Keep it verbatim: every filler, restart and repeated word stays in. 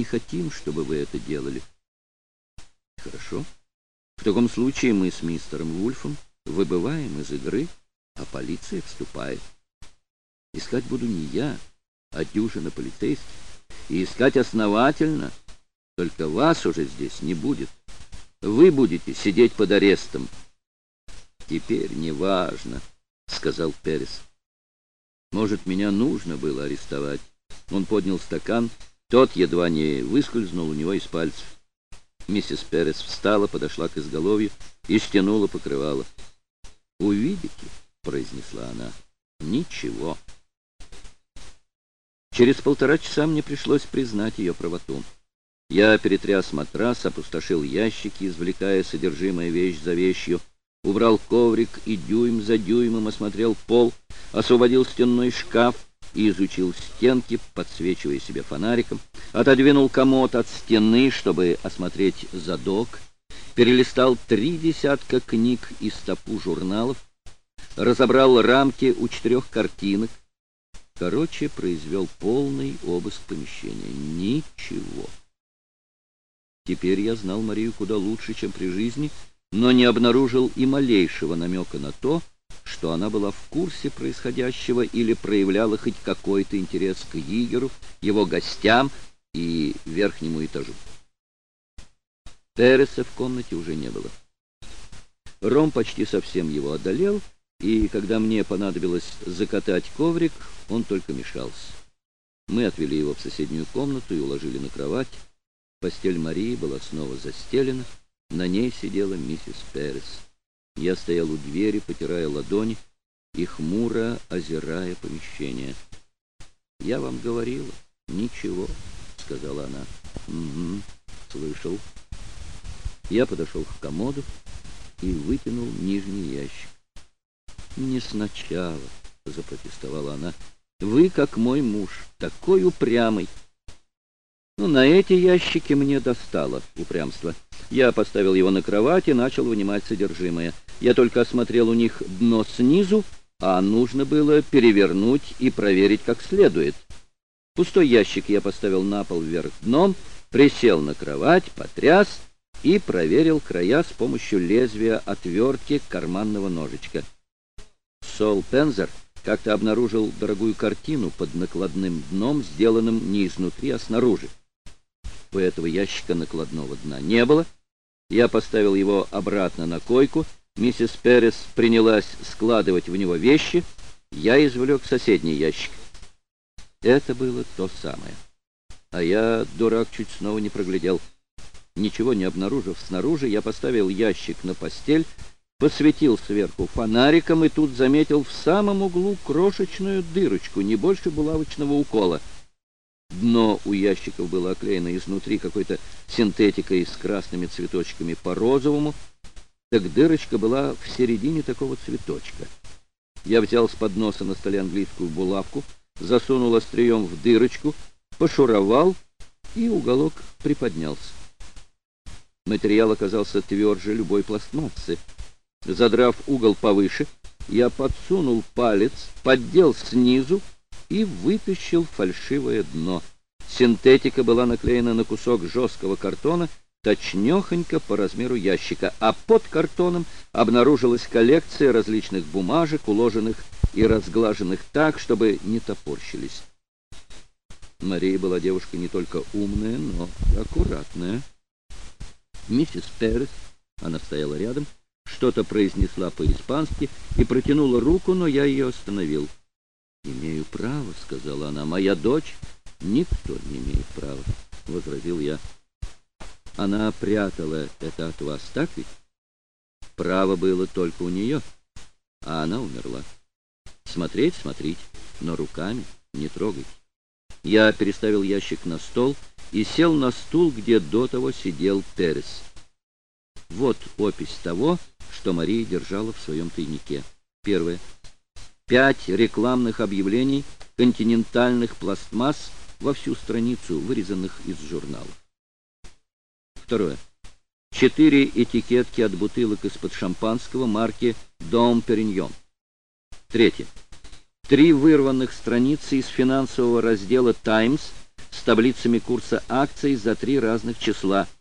хотим, чтобы вы это делали. Хорошо. В таком случае мы с мистером Вульфом выбываем из игры, а полиция вступает. Искать буду не я, а дюжина полицейских. И искать основательно. Только вас уже здесь не будет. Вы будете сидеть под арестом. Теперь неважно, — сказал Перес. Может, меня нужно было арестовать. Он поднял стакан, тот едва не выскользнул у него из пальцев. Миссис Перес встала, подошла к изголовью и стянула покрывало. «Увидите», — произнесла она, — «ничего». Через полтора часа мне пришлось признать ее правоту. Я перетряс матрас, опустошил ящики, извлекая содержимое вещь за вещью, убрал коврик и дюйм за дюймом осмотрел пол, освободил стенной шкаф и изучил стенки, подсвечивая себе фонариком, отодвинул комод от стены, чтобы осмотреть задок, перелистал три десятка книг и стопу журналов, разобрал рамки у четырех картинок. Короче, произвел полный обыск помещения. Ничего. Теперь я знал Марию куда лучше, чем при жизни, но не обнаружил и малейшего намека на то, что она была в курсе происходящего или проявляла хоть какой-то интерес к Йигеру, его гостям и верхнему этажу. Переса в комнате уже не было. Ром почти совсем его одолел, и когда мне понадобилось закатать коврик, он только мешался. Мы отвели его в соседнюю комнату и уложили на кровать. Постель Марии была снова застелена, на ней сидела миссис Перес. Я стоял у двери, потирая ладони и хмуро озирая помещение. «Я вам говорила, ничего», — сказала она. «Угу, слышал». Я подошел к комоду и вытянул нижний ящик. «Не сначала», — запротестовала она. «Вы, как мой муж, такой упрямый». Ну, на эти ящики мне достало упрямство. Я поставил его на кровать и начал вынимать содержимое. Я только осмотрел у них дно снизу, а нужно было перевернуть и проверить как следует. Пустой ящик я поставил на пол вверх дном, присел на кровать, потряс и проверил края с помощью лезвия отвертки карманного ножичка. Сол Пензер как-то обнаружил дорогую картину под накладным дном, сделанным не изнутри, а снаружи. У этого ящика накладного дна не было. Я поставил его обратно на койку. Миссис Перес принялась складывать в него вещи. Я извлек соседний ящик. Это было то самое. А я, дурак, чуть снова не проглядел. Ничего не обнаружив снаружи, я поставил ящик на постель, посветил сверху фонариком и тут заметил в самом углу крошечную дырочку, не больше булавочного укола. Дно у ящиков было оклеено изнутри какой-то синтетикой с красными цветочками по розовому, так дырочка была в середине такого цветочка. Я взял с подноса на столе английскую булавку, засунул острием в дырочку, пошуровал, и уголок приподнялся. Материал оказался тверже любой пластмассы. Задрав угол повыше, я подсунул палец, поддел снизу и вытащил фальшивое дно. Синтетика была наклеена на кусок жесткого картона, точнёхонько по размеру ящика, а под картоном обнаружилась коллекция различных бумажек, уложенных и разглаженных так, чтобы не топорщились. Мария была девушка не только умная, но и аккуратная. Миссис Перес, она стояла рядом, что-то произнесла по-испански и протянула руку, но я ее остановил. «Имею право», — сказала она. «Моя дочь...» «Никто не имеет права», — возразил я. «Она прятала это от вас, так ведь? Право было только у нее, а она умерла. Смотреть — смотрите, но руками не трогайте». Я переставил ящик на стол и сел на стул, где до того сидел Перес. Вот опись того, что Мария держала в своем тайнике. Первое. Пять рекламных объявлений континентальных пластмасс во всю страницу, вырезанных из журналов. Второе. Четыре этикетки от бутылок из-под шампанского марки «Дом Периньон». Третье. Три вырванных страницы из финансового раздела «Таймс» с таблицами курса акций за три разных числа.